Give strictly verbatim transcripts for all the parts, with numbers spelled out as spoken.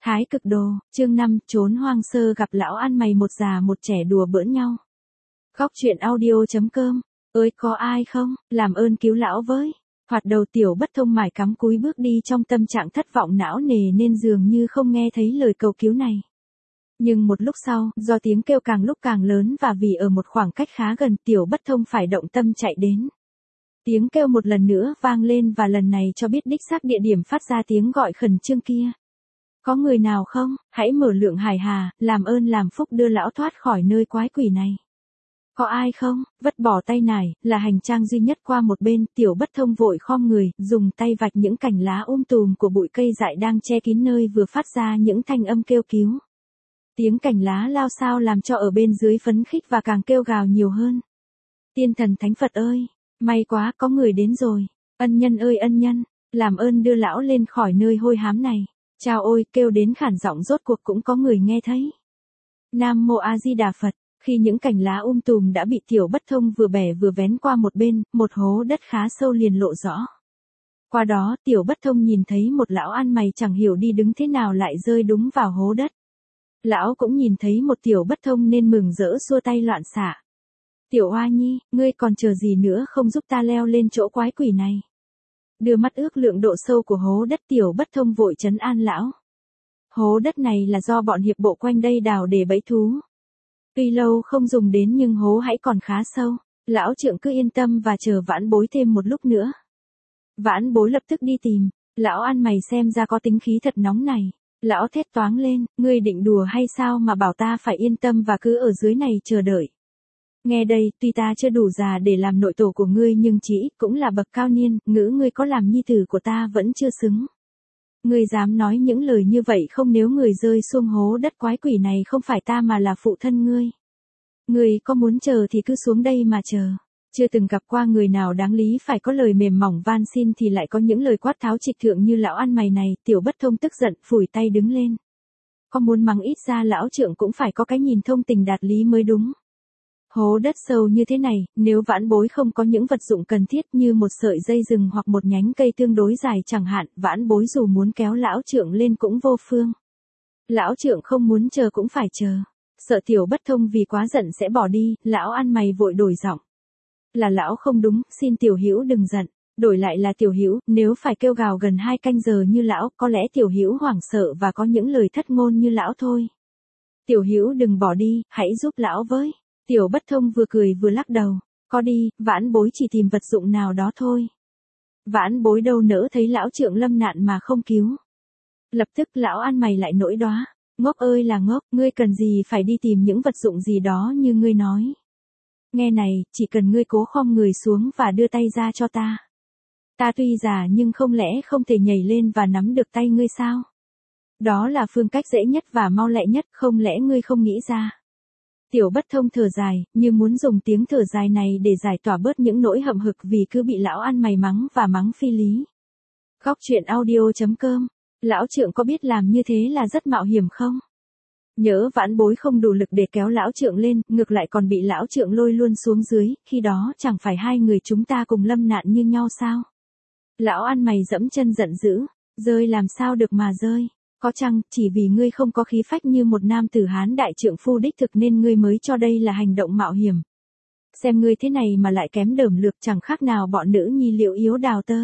Thái cực đồ, chương năm, trốn hoang sơ gặp lão ăn mày một già một trẻ đùa bỡn nhau. Góc truyện audio.com, ơi có ai không, làm ơn cứu lão với. Hoạt đầu Tiểu Bất Thông mải cắm cúi bước đi trong tâm trạng thất vọng não nề nên dường như không nghe thấy lời cầu cứu này. Nhưng một lúc sau, do tiếng kêu càng lúc càng lớn và vì ở một khoảng cách khá gần, Tiểu Bất Thông phải động tâm chạy đến. Tiếng kêu một lần nữa vang lên và lần này cho biết đích xác địa điểm phát ra tiếng gọi khẩn trương kia. Có người nào không, hãy mở lượng hải hà, làm ơn làm phúc đưa lão thoát khỏi nơi quái quỷ này. Có ai không, vứt bỏ tay nải, là hành trang duy nhất qua một bên, Tiểu Bất Thông vội khom người, dùng tay vạch những cành lá um tùm của bụi cây dại đang che kín nơi vừa phát ra những thanh âm kêu cứu. Tiếng cành lá lao xao làm cho ở bên dưới phấn khích và càng kêu gào nhiều hơn. Tiên thần thánh Phật ơi, may quá có người đến rồi, ân nhân ơi ân nhân, làm ơn đưa lão lên khỏi nơi hôi hám này. Chao ôi, kêu đến khản giọng rốt cuộc cũng có người nghe thấy. Nam Mô A Di Đà Phật, khi những cành lá um tùm đã bị Tiểu Bất Thông vừa bẻ vừa vén qua một bên, một hố đất khá sâu liền lộ rõ. Qua đó, Tiểu Bất Thông nhìn thấy một lão ăn mày chẳng hiểu đi đứng thế nào lại rơi đúng vào hố đất. Lão cũng nhìn thấy một Tiểu Bất Thông nên mừng rỡ xua tay loạn xạ. Tiểu Oa Nhi, ngươi còn chờ gì nữa không giúp ta leo lên chỗ quái quỷ này. Đưa mắt ước lượng độ sâu của hố đất, Tiểu Bất Thông vội trấn an lão. Hố đất này là do bọn hiệp bộ quanh đây đào để bẫy thú. Tuy lâu không dùng đến nhưng hố hãy còn khá sâu, lão trượng cứ yên tâm và chờ Vãn Bối thêm một lúc nữa. Vãn Bối lập tức đi tìm, lão ăn mày xem ra có tính khí thật nóng này. Lão thét toáng lên, ngươi định đùa hay sao mà bảo ta phải yên tâm và cứ ở dưới này chờ đợi. Nghe đây, tuy ta chưa đủ già để làm nội tổ của ngươi nhưng chỉ ít cũng là bậc cao niên, ngữ ngươi có làm nhi tử của ta vẫn chưa xứng. Ngươi dám nói những lời như vậy không, nếu người rơi xuống hố đất quái quỷ này không phải ta mà là phụ thân ngươi. Ngươi có muốn chờ thì cứ xuống đây mà chờ. Chưa từng gặp qua người nào đáng lý phải có lời mềm mỏng van xin thì lại có những lời quát tháo trịch thượng như lão ăn mày này. Tiểu Bất Thông tức giận phủi tay đứng lên. Có muốn mắng ít ra lão trượng cũng phải có cái nhìn thông tình đạt lý mới đúng. Hố đất sâu như thế này, nếu Vãn Bối không có những vật dụng cần thiết như một sợi dây rừng hoặc một nhánh cây tương đối dài chẳng hạn, Vãn Bối dù muốn kéo lão trượng lên cũng vô phương. Lão trượng không muốn chờ cũng phải chờ. Sợ Tiểu Bất Thông vì quá giận sẽ bỏ đi, lão ăn mày vội đổi giọng. Là lão không đúng, xin Tiểu Hữu đừng giận. Đổi lại là Tiểu Hữu, nếu phải kêu gào gần hai canh giờ như lão, có lẽ Tiểu Hữu hoảng sợ và có những lời thất ngôn như lão thôi. Tiểu Hữu đừng bỏ đi, hãy giúp lão với. Tiểu Bất Thông vừa cười vừa lắc đầu, có đi, Vãn Bối chỉ tìm vật dụng nào đó thôi. Vãn Bối đâu nỡ thấy lão trượng lâm nạn mà không cứu. Lập tức lão ăn mày lại nổi đoá, ngốc ơi là ngốc, ngươi cần gì phải đi tìm những vật dụng gì đó như ngươi nói. Nghe này, chỉ cần ngươi cố khom người xuống và đưa tay ra cho ta. Ta tuy già nhưng không lẽ không thể nhảy lên và nắm được tay ngươi sao? Đó là phương cách dễ nhất và mau lẹ nhất, không lẽ ngươi không nghĩ ra? Tiểu Bất Thông thở dài, như muốn dùng tiếng thở dài này để giải tỏa bớt những nỗi hậm hực vì cứ bị lão ăn mày mắng và mắng phi lý. Góc truyện audio.com, lão trượng có biết làm như thế là rất mạo hiểm không? Nhớ Vãn Bối không đủ lực để kéo lão trượng lên, ngược lại còn bị lão trượng lôi luôn xuống dưới, khi đó chẳng phải hai người chúng ta cùng lâm nạn như nhau sao? Lão ăn mày dẫm chân giận dữ, rơi làm sao được mà rơi. Có chăng, chỉ vì ngươi không có khí phách như một nam tử Hán đại trượng phu đích thực nên ngươi mới cho đây là hành động mạo hiểm. Xem ngươi thế này mà lại kém đởm lược chẳng khác nào bọn nữ nhi liệu yếu đào tơ.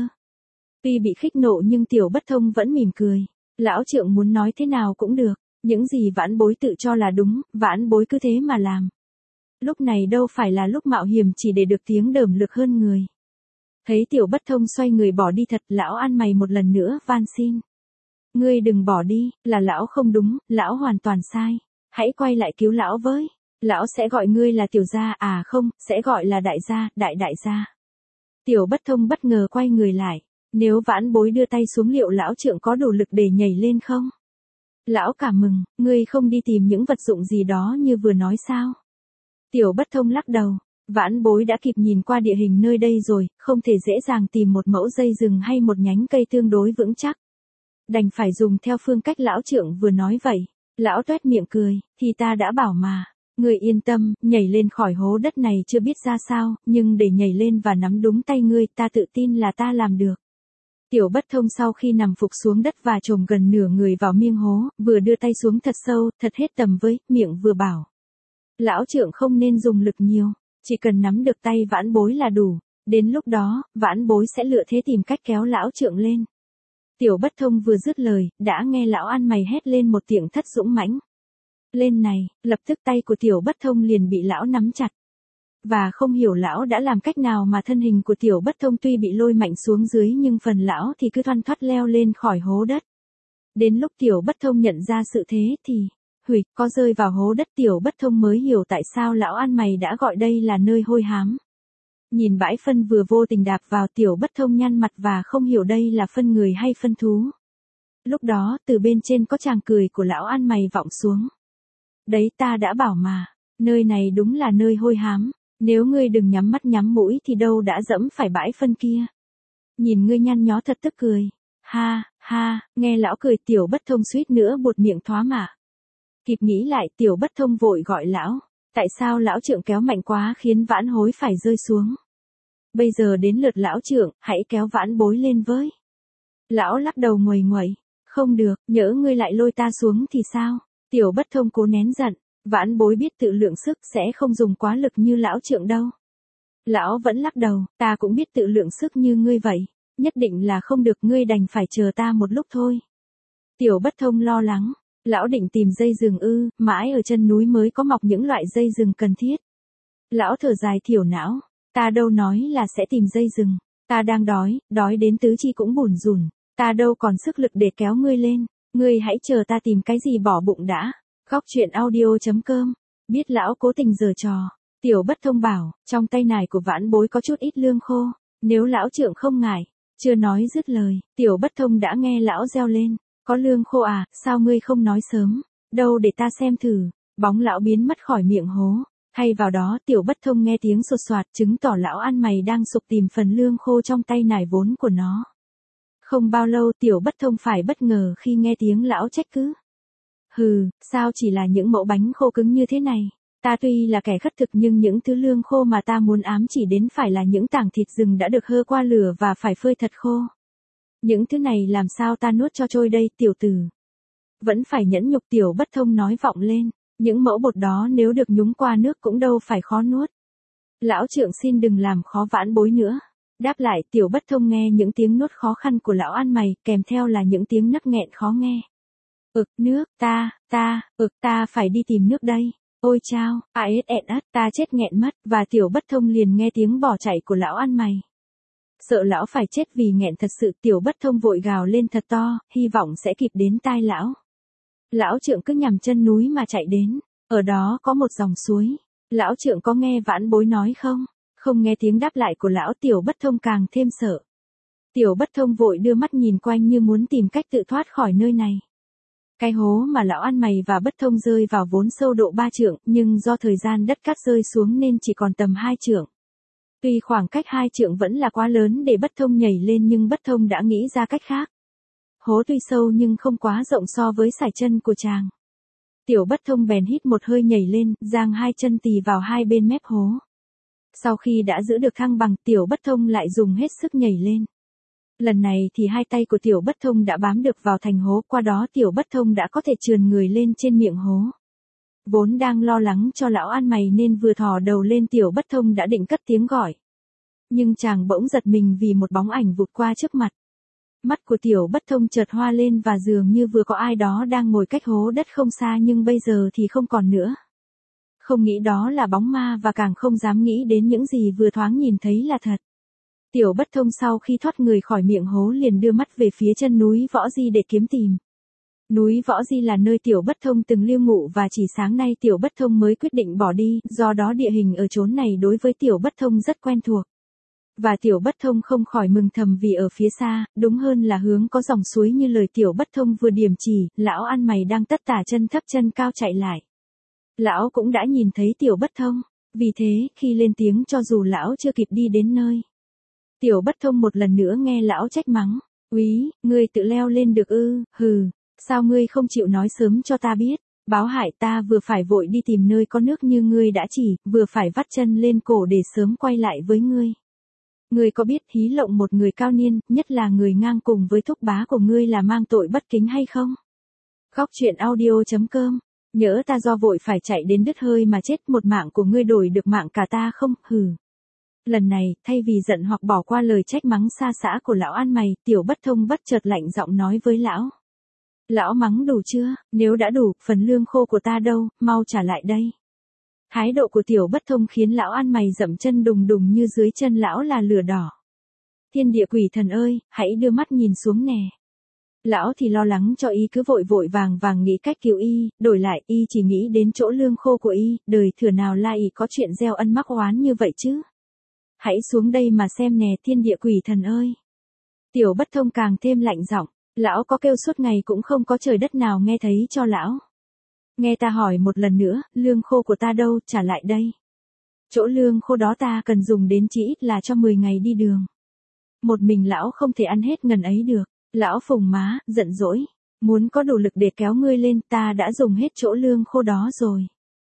Tuy bị khích nộ nhưng Tiểu Bất Thông vẫn mỉm cười. Lão trượng muốn nói thế nào cũng được, những gì Vãn Bối tự cho là đúng, Vãn Bối cứ thế mà làm. Lúc này đâu phải là lúc mạo hiểm chỉ để được tiếng đởm lược hơn người. Thấy Tiểu Bất Thông xoay người bỏ đi thật, lão ăn mày một lần nữa van xin. Ngươi đừng bỏ đi, là lão không đúng, lão hoàn toàn sai. Hãy quay lại cứu lão với. Lão sẽ gọi ngươi là tiểu gia, à không, sẽ gọi là đại gia, đại đại gia. Tiểu Bất Thông bất ngờ quay người lại. Nếu Vãn Bối đưa tay xuống liệu lão trượng có đủ lực để nhảy lên không? Lão cảm mừng, ngươi không đi tìm những vật dụng gì đó như vừa nói sao? Tiểu Bất Thông lắc đầu. Vãn Bối đã kịp nhìn qua địa hình nơi đây rồi, không thể dễ dàng tìm một mẫu dây rừng hay một nhánh cây tương đối vững chắc. Đành phải dùng theo phương cách lão trượng vừa nói vậy. Lão toét miệng cười, thì ta đã bảo mà. Ngươi yên tâm, nhảy lên khỏi hố đất này chưa biết ra sao, nhưng để nhảy lên và nắm đúng tay ngươi ta tự tin là ta làm được. Tiểu Bất Thông sau khi nằm phục xuống đất và chồm gần nửa người vào miệng hố, vừa đưa tay xuống thật sâu, thật hết tầm với, miệng vừa bảo. Lão trượng không nên dùng lực nhiều, chỉ cần nắm được tay Vãn Bối là đủ, đến lúc đó, Vãn Bối sẽ lựa thế tìm cách kéo lão trượng lên. Tiểu Bất Thông vừa dứt lời, đã nghe lão ăn mày hét lên một tiếng thất dũng mãnh. Lên này, lập tức tay của Tiểu Bất Thông liền bị lão nắm chặt. Và không hiểu lão đã làm cách nào mà thân hình của Tiểu Bất Thông tuy bị lôi mạnh xuống dưới nhưng phần lão thì cứ thoăn thoắt leo lên khỏi hố đất. Đến lúc Tiểu Bất Thông nhận ra sự thế thì, hủy, có rơi vào hố đất Tiểu Bất Thông mới hiểu tại sao lão ăn mày đã gọi đây là nơi hôi hám. Nhìn bãi phân vừa vô tình đạp vào Tiểu Bất Thông nhăn mặt và không hiểu đây là phân người hay phân thú. Lúc đó từ bên trên có tràng cười của lão ăn mày vọng xuống. Đấy ta đã bảo mà, nơi này đúng là nơi hôi hám, nếu ngươi đừng nhắm mắt nhắm mũi thì đâu đã dẫm phải bãi phân kia. Nhìn ngươi nhăn nhó thật tức cười. Ha, ha, nghe lão cười Tiểu Bất Thông suýt nữa buột miệng thoá mạ. Kịp nghĩ lại Tiểu Bất Thông vội gọi lão. Tại sao lão trượng kéo mạnh quá khiến Vãn Hối phải rơi xuống? Bây giờ đến lượt lão trượng, hãy kéo Vãn Bối lên với. Lão lắc đầu nguầy nguậy. Không được, nhỡ ngươi lại lôi ta xuống thì sao? Tiểu Bất Thông cố nén giận. Vãn Bối biết tự lượng sức sẽ không dùng quá lực như lão trượng đâu. Lão vẫn lắc đầu, ta cũng biết tự lượng sức như ngươi vậy. Nhất định là không được, ngươi đành phải chờ ta một lúc thôi. Tiểu Bất Thông lo lắng. Lão định tìm dây rừng ư, mãi ở chân núi mới có mọc những loại dây rừng cần thiết. Lão thở dài thiểu não, ta đâu nói là sẽ tìm dây rừng, ta đang đói, đói đến tứ chi cũng bủn rủn, ta đâu còn sức lực để kéo ngươi lên, ngươi hãy chờ ta tìm cái gì bỏ bụng đã. Khóc chuyện audio chấm com, biết lão cố tình giở trò, Tiểu Bất Thông bảo, trong tay nải của Vãn Bối có chút ít lương khô, nếu lão trượng không ngại. Chưa nói dứt lời, Tiểu Bất Thông đã nghe lão reo lên. Có lương khô à, sao ngươi không nói sớm, đâu để ta xem thử. Bóng lão biến mất khỏi miệng hố, thay vào đó Tiểu Bất Thông nghe tiếng sột soạt chứng tỏ lão ăn mày đang sục tìm phần lương khô trong tay nải vốn của nó. Không bao lâu Tiểu Bất Thông phải bất ngờ khi nghe tiếng lão trách cứ. Hừ, sao chỉ là những mẫu bánh khô cứng như thế này, ta tuy là kẻ khất thực nhưng những thứ lương khô mà ta muốn ám chỉ đến phải là những tảng thịt rừng đã được hơ qua lửa và phải phơi thật khô. Những thứ này làm sao ta nuốt cho trôi đây tiểu tử. Vẫn phải nhẫn nhục Tiểu Bất Thông nói vọng lên, những mẫu bột đó nếu được nhúng qua nước cũng đâu phải khó nuốt. Lão trượng xin đừng làm khó Vãn Bối nữa. Đáp lại Tiểu Bất Thông nghe những tiếng nuốt khó khăn của lão ăn mày, kèm theo là những tiếng nấc nghẹn khó nghe. Ực, nước, ta, ta, ực, ta phải đi tìm nước đây. Ôi chao, a ét ét át, ta chết nghẹn mất, và Tiểu Bất Thông liền nghe tiếng bỏ chạy của lão ăn mày. Sợ lão phải chết vì nghẹn thật sự, Tiểu Bất Thông vội gào lên thật to, hy vọng sẽ kịp đến tai lão. Lão trượng cứ nhằm chân núi mà chạy đến, ở đó có một dòng suối. Lão trượng có nghe Vãn Bối nói không? Không nghe tiếng đáp lại của lão, Tiểu Bất Thông càng thêm sợ. Tiểu Bất Thông vội đưa mắt nhìn quanh như muốn tìm cách tự thoát khỏi nơi này. Cái hố mà lão ăn mày và Bất Thông rơi vào vốn sâu độ ba trượng, nhưng do thời gian đất cát rơi xuống nên chỉ còn tầm hai trượng. Tuy khoảng cách hai trượng vẫn là quá lớn để Bất Thông nhảy lên nhưng Bất Thông đã nghĩ ra cách khác. Hố tuy sâu nhưng không quá rộng so với sải chân của chàng. Tiểu Bất Thông bèn hít một hơi nhảy lên, giang hai chân tì vào hai bên mép hố. Sau khi đã giữ được thăng bằng, Tiểu Bất Thông lại dùng hết sức nhảy lên. Lần này thì hai tay của Tiểu Bất Thông đã bám được vào thành hố, qua đó Tiểu Bất Thông đã có thể trườn người lên trên miệng hố. Vốn đang lo lắng cho lão ăn mày nên vừa thò đầu lên Tiểu Bất Thông đã định cất tiếng gọi. Nhưng chàng bỗng giật mình vì một bóng ảnh vụt qua trước mặt. Mắt của Tiểu Bất Thông chợt hoa lên và dường như vừa có ai đó đang ngồi cách hố đất không xa nhưng bây giờ thì không còn nữa. Không nghĩ đó là bóng ma và càng không dám nghĩ đến những gì vừa thoáng nhìn thấy là thật. Tiểu Bất Thông sau khi thoát người khỏi miệng hố liền đưa mắt về phía chân núi Võ Di để kiếm tìm. Núi Võ Di là nơi Tiểu Bất Thông từng lưu ngụ và chỉ sáng nay Tiểu Bất Thông mới quyết định bỏ đi, do đó địa hình ở chốn này đối với Tiểu Bất Thông rất quen thuộc. Và Tiểu Bất Thông không khỏi mừng thầm vì ở phía xa, đúng hơn là hướng có dòng suối như lời Tiểu Bất Thông vừa điểm chỉ, lão ăn mày đang tất tả chân thấp chân cao chạy lại. Lão cũng đã nhìn thấy Tiểu Bất Thông, vì thế, khi lên tiếng cho dù lão chưa kịp đi đến nơi. Tiểu Bất Thông một lần nữa nghe lão trách mắng, úy, ngươi tự leo lên được ư, hừ, sao ngươi không chịu nói sớm cho ta biết, báo hại ta vừa phải vội đi tìm nơi có nước như ngươi đã chỉ, vừa phải vắt chân lên cổ để sớm quay lại với ngươi. Ngươi có biết hí lộng một người cao niên, nhất là người ngang cùng với thúc bá của ngươi là mang tội bất kính hay không? Khóc chuyện audio chấm com. Nhỡ ta do vội phải chạy đến đứt hơi mà chết, một mạng của ngươi đổi được mạng cả ta không? Hừ. Lần này, thay vì giận hoặc bỏ qua lời trách mắng xa xả của lão ăn mày, Tiểu Bất Thông bất chợt lạnh giọng nói với lão. Lão mắng đủ chưa? Nếu đã đủ, phần lương khô của ta đâu, mau trả lại đây. Thái độ của Tiểu Bất Thông khiến lão ăn mày dậm chân đùng đùng như dưới chân lão là lửa đỏ. Thiên địa quỷ thần ơi, hãy đưa mắt nhìn xuống nè. Lão thì lo lắng cho y cứ vội vội vàng vàng nghĩ cách cứu y, đổi lại y chỉ nghĩ đến chỗ lương khô của y, đời thừa nào la y có chuyện gieo ân mắc oán như vậy chứ. Hãy xuống đây mà xem nè thiên địa quỷ thần ơi. Tiểu Bất Thông càng thêm lạnh giọng, lão có kêu suốt ngày cũng không có trời đất nào nghe thấy cho lão. Nghe ta hỏi một lần nữa, lương khô của ta đâu, trả lại đây. Chỗ lương khô đó ta cần dùng đến chỉ ít là cho mười ngày đi đường. Một mình lão không thể ăn hết ngần ấy được. Lão phùng má, giận dỗi. Muốn có đủ lực để kéo ngươi lên, ta đã dùng hết chỗ lương khô đó rồi.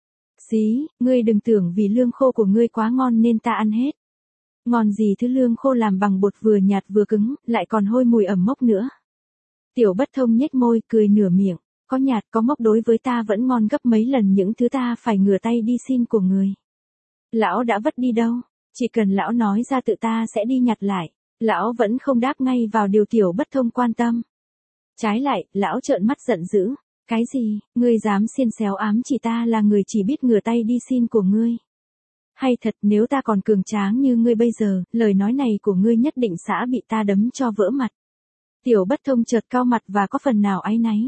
Xí, ngươi đừng tưởng vì lương khô của ngươi quá ngon nên ta ăn hết. Ngon gì thứ lương khô làm bằng bột vừa nhạt vừa cứng, lại còn hôi mùi ẩm mốc nữa. Tiểu Bất Thông nhếch môi, cười nửa miệng. Có nhạt có mốc đối với ta vẫn ngon gấp mấy lần những thứ ta phải ngửa tay đi xin của người. Lão đã vất đi đâu? Chỉ cần lão nói ra tự ta sẽ đi nhặt lại. Lão vẫn không đáp ngay vào điều Tiểu Bất Thông quan tâm. Trái lại, lão trợn mắt giận dữ. Cái gì, ngươi dám xiên xéo ám chỉ ta là người chỉ biết ngửa tay đi xin của ngươi? Hay thật nếu ta còn cường tráng như ngươi bây giờ, lời nói này của ngươi nhất định sẽ bị ta đấm cho vỡ mặt. Tiểu Bất Thông chợt cau mặt và có phần nào áy náy.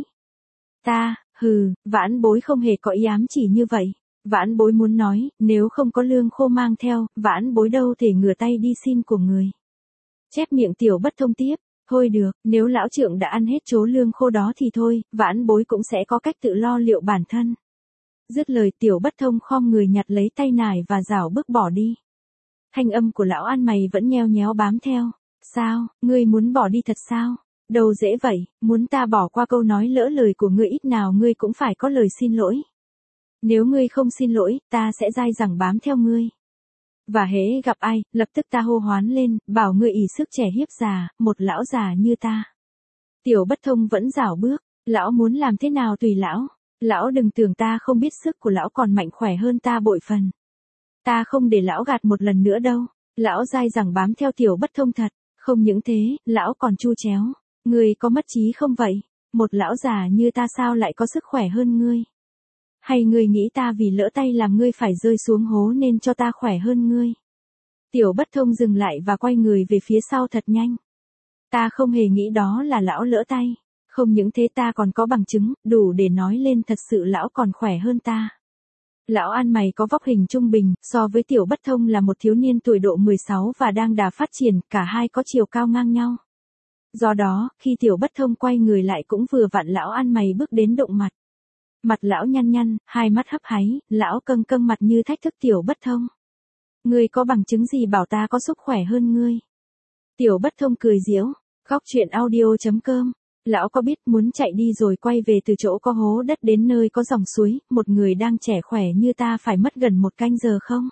Ta, hừ, Vãn Bối không hề có ý ám chỉ như vậy. Vãn Bối muốn nói, nếu không có lương khô mang theo, Vãn Bối đâu thể ngửa tay đi xin của người. Chép miệng Tiểu Bất Thông tiếp, thôi được, nếu lão trượng đã ăn hết chỗ lương khô đó thì thôi, Vãn Bối cũng sẽ có cách tự lo liệu bản thân. Dứt lời Tiểu Bất Thông khom người nhặt lấy tay nải và rảo bước bỏ đi. Thanh âm của lão ăn mày vẫn nheo nhéo bám theo. Sao, ngươi muốn bỏ đi thật sao? Đâu dễ vậy, muốn ta bỏ qua câu nói lỡ lời của ngươi ít nào ngươi cũng phải có lời xin lỗi. Nếu ngươi không xin lỗi, ta sẽ dai dẳng bám theo ngươi. Và hễ gặp ai, lập tức ta hô hoán lên, bảo ngươi ỷ sức trẻ hiếp già, một lão già như ta. Tiểu Bất Thông vẫn rảo bước, lão muốn làm thế nào tùy lão. Lão đừng tưởng ta không biết sức của lão còn mạnh khỏe hơn ta bội phần. Ta không để lão gạt một lần nữa đâu. Lão dai dẳng bám theo Tiểu Bất Thông thật. Không những thế, lão còn chu chéo. Ngươi có mất trí không vậy? Một lão già như ta sao lại có sức khỏe hơn ngươi? Hay ngươi nghĩ ta vì lỡ tay làm ngươi phải rơi xuống hố nên cho ta khỏe hơn ngươi? Tiểu Bất Thông dừng lại và quay người về phía sau thật nhanh. Ta không hề nghĩ đó là lão lỡ tay. Không những thế ta còn có bằng chứng, đủ để nói lên thật sự lão còn khỏe hơn ta. Lão ăn mày có vóc hình trung bình, so với Tiểu Bất Thông là một thiếu niên tuổi độ mười sáu và đang đà phát triển, cả hai có chiều cao ngang nhau. Do đó, khi Tiểu Bất Thông quay người lại cũng vừa vặn lão ăn mày bước đến đụng mặt. Mặt lão nhăn nhăn, hai mắt hấp háy, lão căng căng mặt như thách thức Tiểu Bất Thông. Ngươi có bằng chứng gì bảo ta có sức khỏe hơn ngươi? Tiểu Bất Thông cười giễu, khóc chuyện audio chấm com. Lão có biết muốn chạy đi rồi quay về từ chỗ có hố đất đến nơi có dòng suối, một người đang trẻ khỏe như ta phải mất gần một canh giờ không?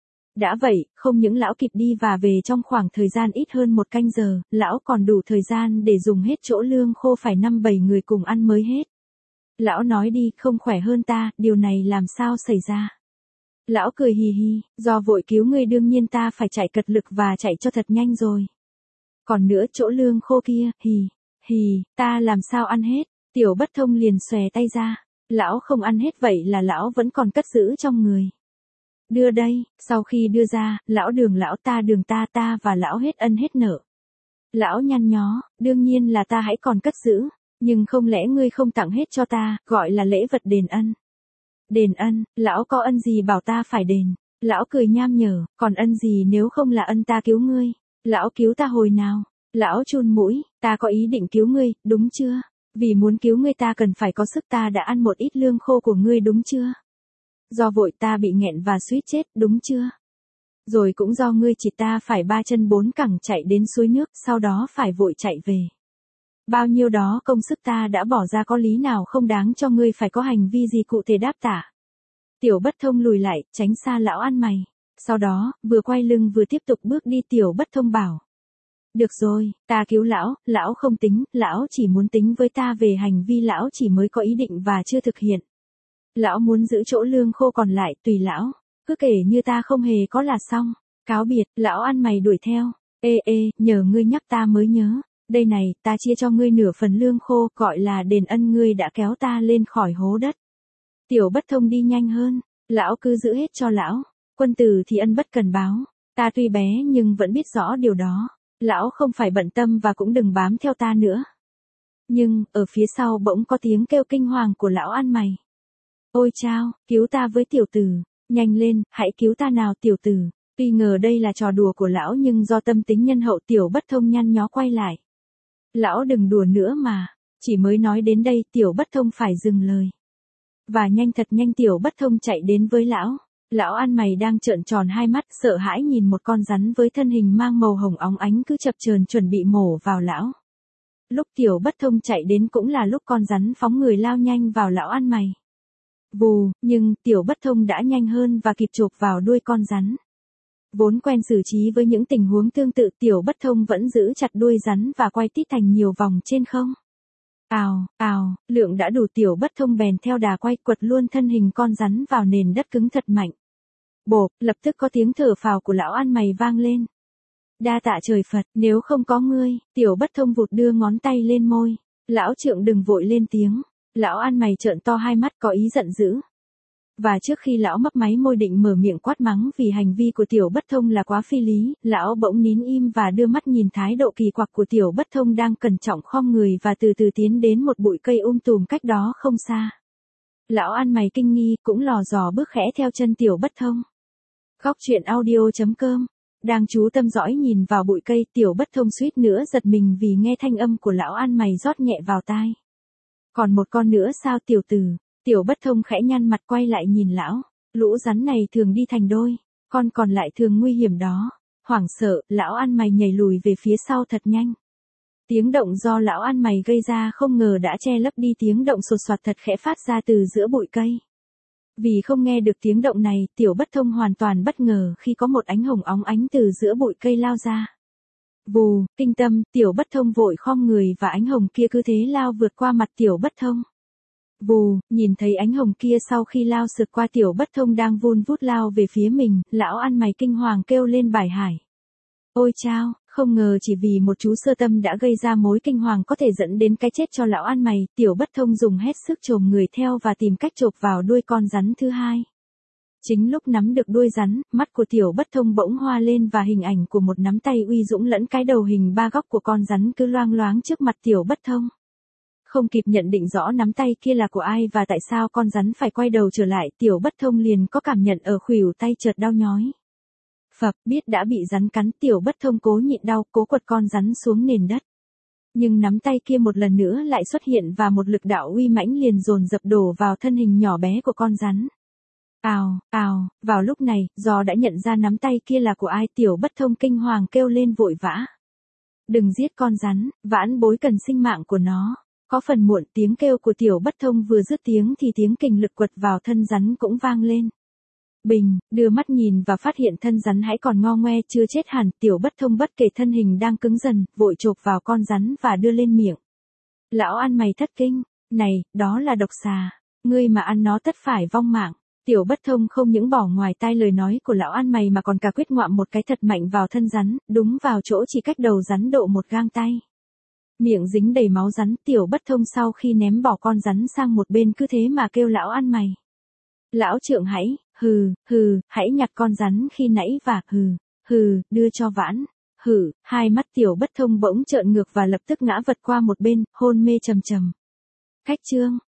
Đã vậy, không những lão kịp đi và về trong khoảng thời gian ít hơn một canh giờ, lão còn đủ thời gian để dùng hết chỗ lương khô phải năm bảy người cùng ăn mới hết. Lão nói đi, không khỏe hơn ta, điều này làm sao xảy ra? Lão cười hì hì, do vội cứu ngươi đương nhiên ta phải chạy cật lực và chạy cho thật nhanh rồi. Còn nữa chỗ lương khô kia, hì, hì, ta làm sao ăn hết? Tiểu Bất Thông liền xòe tay ra. Lão không ăn hết vậy là lão vẫn còn cất giữ trong người. Đưa đây, sau khi đưa ra, lão đường lão ta đường ta ta và lão hết ân hết nợ. Lão nhăn nhó, đương nhiên là ta hãy còn cất giữ, nhưng không lẽ ngươi không tặng hết cho ta, gọi là lễ vật đền ân. Đền ân, lão có ân gì bảo ta phải đền? Lão cười nham nhở, còn ân gì nếu không là ân ta cứu ngươi? Lão cứu ta hồi nào? Lão chun mũi, ta có ý định cứu ngươi, đúng chưa? Vì muốn cứu ngươi ta cần phải có sức ta đã ăn một ít lương khô của ngươi đúng chưa? Do vội ta bị nghẹn và suýt chết, đúng chưa? Rồi cũng do ngươi chỉ ta phải ba chân bốn cẳng chạy đến suối nước, sau đó phải vội chạy về. Bao nhiêu đó công sức ta đã bỏ ra có lý nào không đáng cho ngươi phải có hành vi gì cụ thể đáp tả. Tiểu Bất Thông lùi lại, tránh xa lão ăn mày. Sau đó, vừa quay lưng vừa tiếp tục bước đi Tiểu Bất Thông bảo. Được rồi, ta cứu lão, lão không tính, lão chỉ muốn tính với ta về hành vi lão chỉ mới có ý định và chưa thực hiện. Lão muốn giữ chỗ lương khô còn lại, tùy lão, cứ kể như ta không hề có là xong. Cáo biệt, lão ăn mày đuổi theo. Ê ê, nhờ ngươi nhắc ta mới nhớ. Đây này, ta chia cho ngươi nửa phần lương khô, gọi là đền ân ngươi đã kéo ta lên khỏi hố đất. Tiểu Bất Thông đi nhanh hơn, lão cứ giữ hết cho lão. Quân tử thì ân bất cần báo. Ta tuy bé nhưng vẫn biết rõ điều đó. Lão không phải bận tâm và cũng đừng bám theo ta nữa. Nhưng, ở phía sau bỗng có tiếng kêu kinh hoàng của lão ăn mày. Ôi chao, cứu ta với tiểu tử. Nhanh lên, hãy cứu ta nào tiểu tử. Tuy ngờ đây là trò đùa của lão nhưng do tâm tính nhân hậu Tiểu Bất Thông nhăn nhó quay lại. Lão đừng đùa nữa mà. Chỉ mới nói đến đây Tiểu Bất Thông phải dừng lời. Và nhanh thật nhanh Tiểu Bất Thông chạy đến với lão. Lão ăn mày đang trợn tròn hai mắt sợ hãi nhìn một con rắn với thân hình mang màu hồng óng ánh cứ chập chờn chuẩn bị mổ vào lão. Lúc Tiểu Bất Thông chạy đến cũng là lúc con rắn phóng người lao nhanh vào lão ăn mày. Vù, nhưng Tiểu Bất Thông đã nhanh hơn và kịp chộp vào đuôi con rắn. Vốn quen xử trí với những tình huống tương tự Tiểu Bất Thông vẫn giữ chặt đuôi rắn và quay tít thành nhiều vòng trên không. Ào, ào, lượng đã đủ Tiểu Bất Thông bèn theo đà quay quật luôn thân hình con rắn vào nền đất cứng thật mạnh. Bộp, lập tức có tiếng thở phào của lão ăn mày vang lên. Đa tạ trời Phật, nếu không có ngươi, Tiểu Bất Thông vụt đưa ngón tay lên môi. Lão trượng đừng vội lên tiếng. Lão ăn mày trợn to hai mắt có ý giận dữ. Và trước khi lão mấp máy môi định mở miệng quát mắng vì hành vi của Tiểu Bất Thông là quá phi lý, lão bỗng nín im và đưa mắt nhìn thái độ kỳ quặc của Tiểu Bất Thông đang cẩn trọng khom người và từ từ tiến đến một bụi cây um tùm cách đó không xa. Lão ăn mày kinh nghi cũng lò dò bước khẽ theo chân Tiểu Bất Thông. Góc truyện audio chấm com. Đang chú tâm dõi nhìn vào bụi cây Tiểu Bất Thông suýt nữa giật mình vì nghe thanh âm của lão ăn mày rót nhẹ vào tai. Còn một con nữa sao tiểu tử? Tiểu Bất Thông khẽ nhăn mặt quay lại nhìn lão. Lũ rắn này thường đi thành đôi, con còn lại thường nguy hiểm đó. Hoảng sợ, lão ăn mày nhảy lùi về phía sau thật nhanh. Tiếng động do lão ăn mày gây ra không ngờ đã che lấp đi tiếng động sột soạt thật khẽ phát ra từ giữa bụi cây. Vì không nghe được tiếng động này, Tiểu Bất Thông hoàn toàn bất ngờ khi có một ánh hồng óng ánh từ giữa bụi cây lao ra. Vù, kinh tâm, Tiểu Bất Thông vội khom người và ánh hồng kia cứ thế lao vượt qua mặt Tiểu Bất Thông. Vù, nhìn thấy ánh hồng kia sau khi lao sượt qua Tiểu Bất Thông đang vun vút lao về phía mình, lão ăn mày kinh hoàng kêu lên bài hải. Ôi chao, không ngờ chỉ vì một chú sơ tâm đã gây ra mối kinh hoàng có thể dẫn đến cái chết cho lão ăn mày, Tiểu Bất Thông dùng hết sức chồm người theo và tìm cách chộp vào đuôi con rắn thứ hai. Chính lúc nắm được đuôi rắn, mắt của Tiểu Bất Thông bỗng hoa lên và hình ảnh của một nắm tay uy dũng lẫn cái đầu hình ba góc của con rắn cứ loang loáng trước mặt Tiểu Bất Thông. Không kịp nhận định rõ nắm tay kia là của ai và tại sao con rắn phải quay đầu trở lại, Tiểu Bất Thông liền có cảm nhận ở khuỷu tay chợt đau nhói. Phập, biết đã bị rắn cắn, Tiểu Bất Thông cố nhịn đau, cố quật con rắn xuống nền đất. Nhưng nắm tay kia một lần nữa lại xuất hiện và một lực đạo uy mãnh liền dồn dập đổ vào thân hình nhỏ bé của con rắn. Ào, ào, vào lúc này, do đã nhận ra nắm tay kia là của ai, Tiểu Bất Thông kinh hoàng kêu lên vội vã. Đừng giết con rắn, vãn bối cần sinh mạng của nó. Có phần muộn, tiếng kêu của Tiểu Bất Thông vừa dứt tiếng thì tiếng kình lực quật vào thân rắn cũng vang lên. Bình, đưa mắt nhìn và phát hiện thân rắn hãy còn ngo ngoe chưa chết hẳn, Tiểu Bất Thông bất kể thân hình đang cứng dần, vội chộp vào con rắn và đưa lên miệng. Lão ăn mày thất kinh, này, đó là độc xà, ngươi mà ăn nó tất phải vong mạng. Tiểu Bất Thông không những bỏ ngoài tai lời nói của lão ăn mày mà còn cả quyết ngoạm một cái thật mạnh vào thân rắn, đúng vào chỗ chỉ cách đầu rắn độ một gang tay. Miệng dính đầy máu rắn, Tiểu Bất Thông sau khi ném bỏ con rắn sang một bên cứ thế mà kêu lão ăn mày. Lão trượng hãy, hừ, hừ, hãy nhặt con rắn khi nãy và hừ, hừ, đưa cho vãn. Hừ, hai mắt Tiểu Bất Thông bỗng trợn ngược và lập tức ngã vật qua một bên, hôn mê trầm trầm. Cách chương